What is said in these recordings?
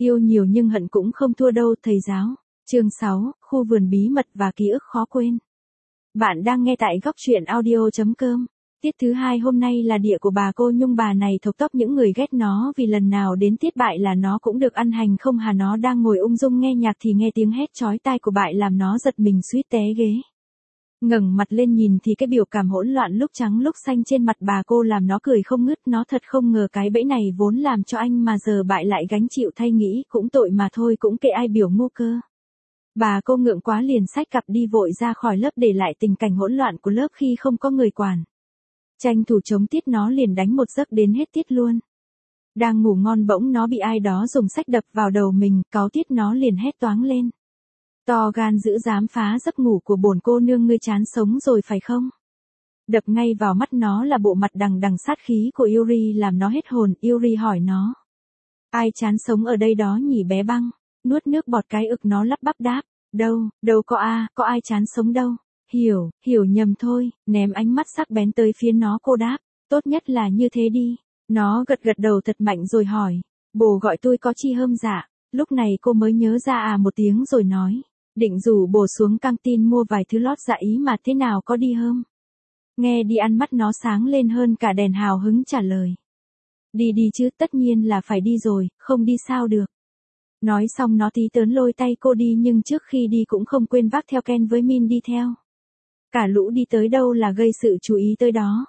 Yêu nhiều nhưng hận cũng không thua đâu thầy giáo. Chương 6, khu vườn bí mật và ký ức khó quên. Bạn đang nghe tại góc truyện audio.com. Tiết thứ 2 hôm nay là địa của bà cô Nhung, bà này thuộc top những người ghét nó vì lần nào đến tiết bại là nó cũng được ăn hành không hà. Nó đang ngồi ung dung nghe nhạc thì nghe tiếng hét chói tai của bại làm nó giật mình suýt té ghế. Ngẩng mặt lên nhìn thì cái biểu cảm hỗn loạn lúc trắng lúc xanh trên mặt bà cô làm nó cười không ngứt. Nó thật không ngờ cái bẫy này vốn làm cho anh mà giờ bại lại gánh chịu thay, nghĩ cũng tội mà thôi, cũng kệ ai biểu ngu cơ. Bà cô ngượng quá liền xách cặp đi vội ra khỏi lớp, để lại tình cảnh hỗn loạn của lớp khi không có người quản. Tranh thủ chống tiết nó liền đánh một giấc đến hết tiết luôn. Đang ngủ ngon bỗng nó bị ai đó dùng xách đập vào đầu mình, cáu tiết nó liền hét toáng lên. To gan dữ dám phá giấc ngủ của bổn cô nương, ngươi chán sống rồi phải không? Đập ngay vào mắt nó là bộ mặt đằng đằng sát khí của Yuri làm nó hết hồn. Yuri hỏi nó. Ai chán sống ở đây đó nhỉ bé băng? Nuốt nước bọt cái ực nó lắp bắp đáp. Đâu có có ai chán sống đâu. Hiểu nhầm thôi. Ném ánh mắt sắc bén tới phía nó, cô đáp. Tốt nhất là như thế đi. Nó gật đầu thật mạnh rồi hỏi. Bồ gọi tôi có chi hâm dạ? Lúc này cô mới nhớ ra một tiếng rồi nói. Định rủ bồ xuống căng tin mua vài thứ lót dạ ý mà, thế nào có đi hâm? Nghe đi ăn, mắt nó sáng lên hơn cả đèn, hào hứng trả lời. Đi chứ, tất nhiên là phải đi rồi, không đi sao được. Nói xong nó tí tớn lôi tay cô đi, nhưng trước khi đi cũng không quên vác theo Ken với Min đi theo. Cả lũ đi tới đâu là gây sự chú ý tới đó.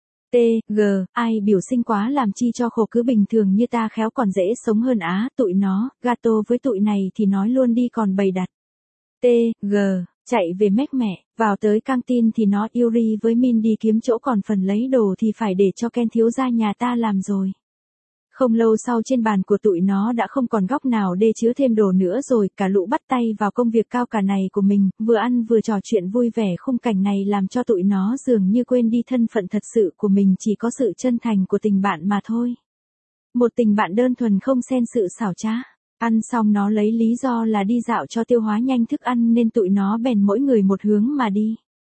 Ai biểu xinh quá làm chi cho khổ, cứ bình thường như ta khéo còn dễ sống hơn tụi nó. Gato với tụi này thì nói luôn đi còn bày đặt. Chạy về mách mẹ, vào tới căng tin thì nó Yuri với Min đi kiếm chỗ, còn phần lấy đồ thì phải để cho Ken thiếu gia nhà ta làm rồi. Không lâu sau trên bàn của tụi nó đã không còn góc nào để chứa thêm đồ nữa rồi, cả lũ bắt tay vào công việc cao cả này của mình, vừa ăn vừa trò chuyện vui vẻ. Khung cảnh này làm cho tụi nó dường như quên đi thân phận thật sự của mình, chỉ có sự chân thành của tình bạn mà thôi. Một tình bạn đơn thuần không xen sự xảo trá. Ăn xong nó lấy lý do là đi dạo cho tiêu hóa nhanh thức ăn nên tụi nó bèn mỗi người một hướng mà đi.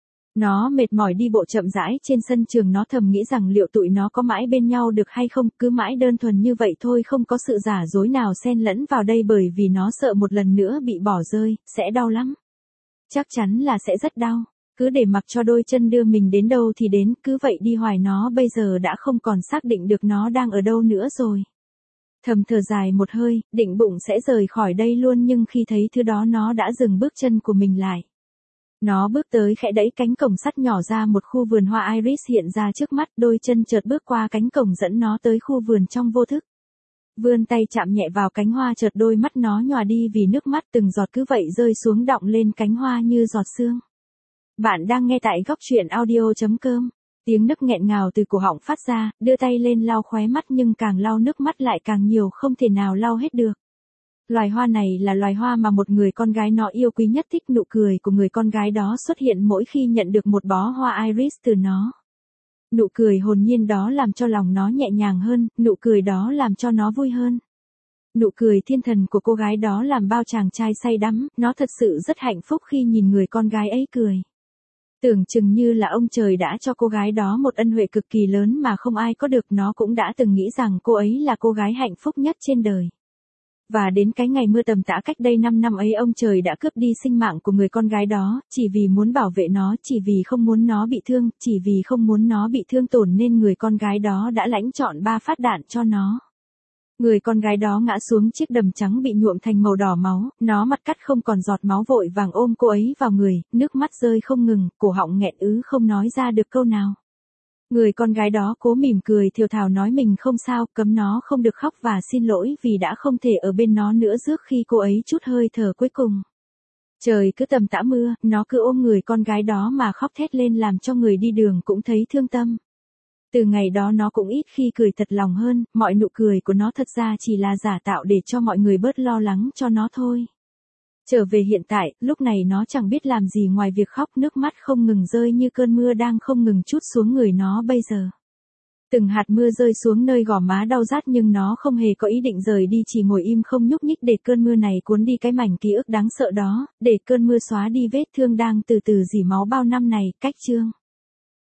Nó mệt mỏi đi bộ chậm rãi trên sân trường, nó thầm nghĩ rằng liệu tụi nó có mãi bên nhau được hay không, cứ mãi đơn thuần như vậy thôi, không có sự giả dối nào xen lẫn vào đây, bởi vì nó sợ một lần nữa bị bỏ rơi, sẽ đau lắm. Chắc chắn là sẽ rất đau, cứ để mặc cho đôi chân đưa mình đến đâu thì đến, cứ vậy đi hoài. Nó bây giờ đã không còn xác định được nó đang ở đâu nữa rồi. Thầm thở dài một hơi, định bụng sẽ rời khỏi đây luôn, nhưng khi thấy thứ đó nó đã dừng bước chân của mình lại. Nó bước tới khẽ đẩy cánh cổng sắt nhỏ ra, một khu vườn hoa iris hiện ra trước mắt, đôi chân chợt bước qua cánh cổng dẫn nó tới khu vườn trong vô thức. Vươn tay chạm nhẹ vào cánh hoa, chợt đôi mắt nó nhòa đi vì nước mắt, từng giọt cứ vậy rơi xuống đọng lên cánh hoa như giọt sương. Bạn đang nghe tại góc truyện audio.com. Tiếng nức nghẹn ngào từ cổ họng phát ra, đưa tay lên lau khóe mắt nhưng càng lau nước mắt lại càng nhiều, không thể nào lau hết được. Loài hoa này là loài hoa mà một người con gái nó yêu quý nhất, thích nụ cười của người con gái đó xuất hiện mỗi khi nhận được một bó hoa iris từ nó. Nụ cười hồn nhiên đó làm cho lòng nó nhẹ nhàng hơn, nụ cười đó làm cho nó vui hơn. Nụ cười thiên thần của cô gái đó làm bao chàng trai say đắm, nó thật sự rất hạnh phúc khi nhìn người con gái ấy cười. Tưởng chừng như là ông trời đã cho cô gái đó một ân huệ cực kỳ lớn mà không ai có được. Nó cũng đã từng nghĩ rằng cô ấy là cô gái hạnh phúc nhất trên đời. Và đến cái ngày mưa tầm tã cách đây 5 năm ấy, ông trời đã cướp đi sinh mạng của người con gái đó, chỉ vì muốn bảo vệ nó, chỉ vì không muốn nó bị thương, chỉ vì không muốn nó bị thương tổn nên người con gái đó đã lãnh trọn 3 phát đạn cho nó. Người con gái đó ngã xuống chiếc đầm trắng bị nhuộm thành màu đỏ máu, nó mặt cắt không còn giọt máu, vội vàng ôm cô ấy vào người, nước mắt rơi không ngừng, cổ họng nghẹn ứ không nói ra được câu nào. Người con gái đó cố mỉm cười thều thào nói mình không sao, cấm nó không được khóc và xin lỗi vì đã không thể ở bên nó nữa trước khi cô ấy chút hơi thở cuối cùng. Trời cứ tầm tã mưa, nó cứ ôm người con gái đó mà khóc thét lên làm cho người đi đường cũng thấy thương tâm. Từ ngày đó nó cũng ít khi cười thật lòng hơn, mọi nụ cười của nó thật ra chỉ là giả tạo để cho mọi người bớt lo lắng cho nó thôi. Trở về hiện tại, lúc này nó chẳng biết làm gì ngoài việc khóc, nước mắt không ngừng rơi như cơn mưa đang không ngừng trút xuống người nó bây giờ. Từng hạt mưa rơi xuống nơi gò má đau rát nhưng nó không hề có ý định rời đi, chỉ ngồi im không nhúc nhích để cơn mưa này cuốn đi cái mảnh ký ức đáng sợ đó, để cơn mưa xóa đi vết thương đang từ từ rỉ máu bao năm này. Cách chương